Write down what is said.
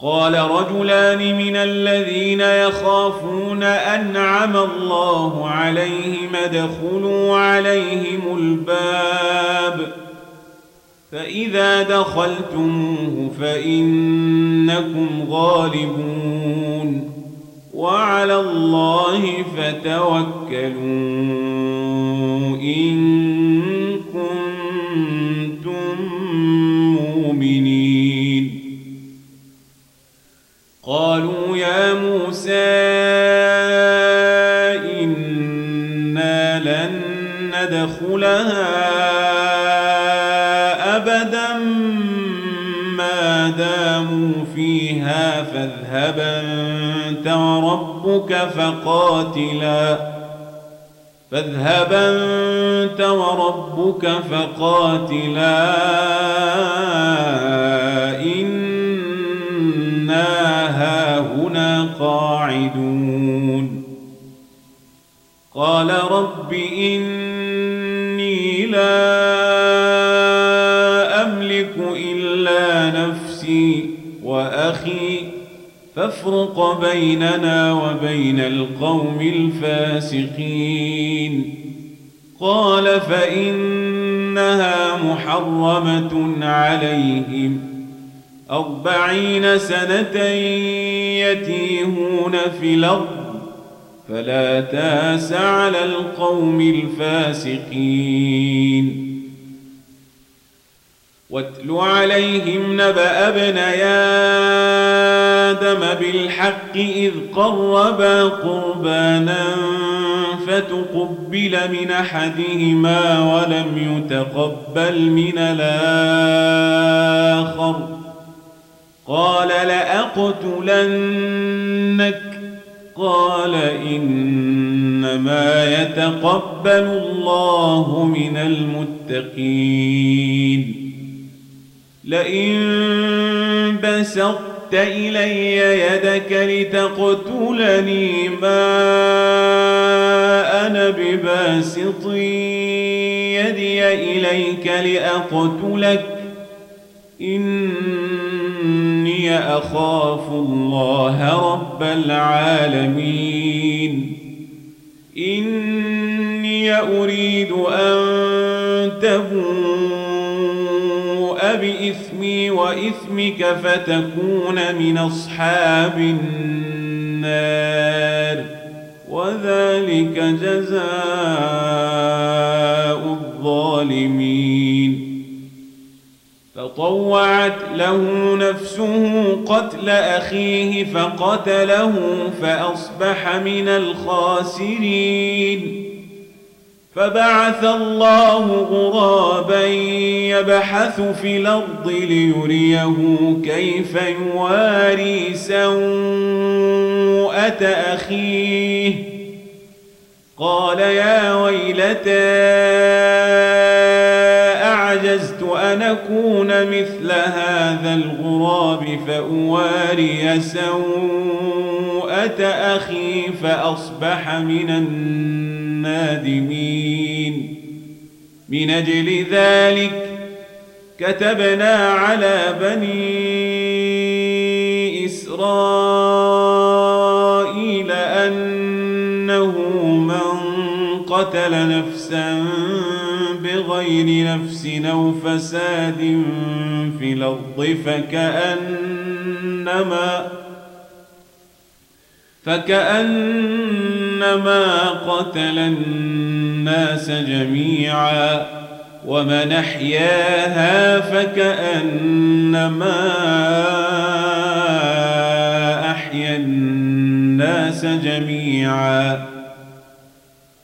قال رجلان من الذين يخافون أنعم الله عليهم ادخلوا عليهم الباب فإذا دخلتموه فإنكم غالبون وعلى الله فتوكلوا إن كنتم مؤمنين قالوا يا موسى إنا لن ندخلها أبدا ما داموا فيها فاذهب أنت وربك فقاتلا إنا هاهنا قاعدون قال رب إني لا أملك إلا نفسي وأخي فافرق بيننا وبين القوم الفاسقين قال فإنها محرمة عليهم 40 سنة يتيهون في الأرض فلا تأس على القوم الفاسقين واتل عليهم نبأ ابني آدم بالحق إذ قربا قربانا فتقبل من أحدهما ولم يتقبل من الآخر قال لأقتلنك قال إنما يتقبل الله من المتقين لئن بسطت إلي يدك لتقتلني ما أنا بباسط يدي إليك لأقتلك إني أخاف الله رب العالمين إني أريد أن تبوء بإثمي وإثمك فتكون من أصحاب النار وذلك جزاء الظالمين فطوعت له نفسه قتل أخيه فقتله فأصبح من الخاسرين فبعث الله غرابا يبحث في الأرض ليريه كيف يواري سوءة أخيه قال يا ويلتى أعجزت أن أكون مثل هذا الغراب فأواري سوءة أخي فأصبح من النادمين من أجل ذلك كتبنا على بني إسرائيل أنه من قتل نفسا بغير نفس أو فساد في الأرض فكأنما قتل الناس جميعا ومن أحياها فكأنما أحيا الناس جميعا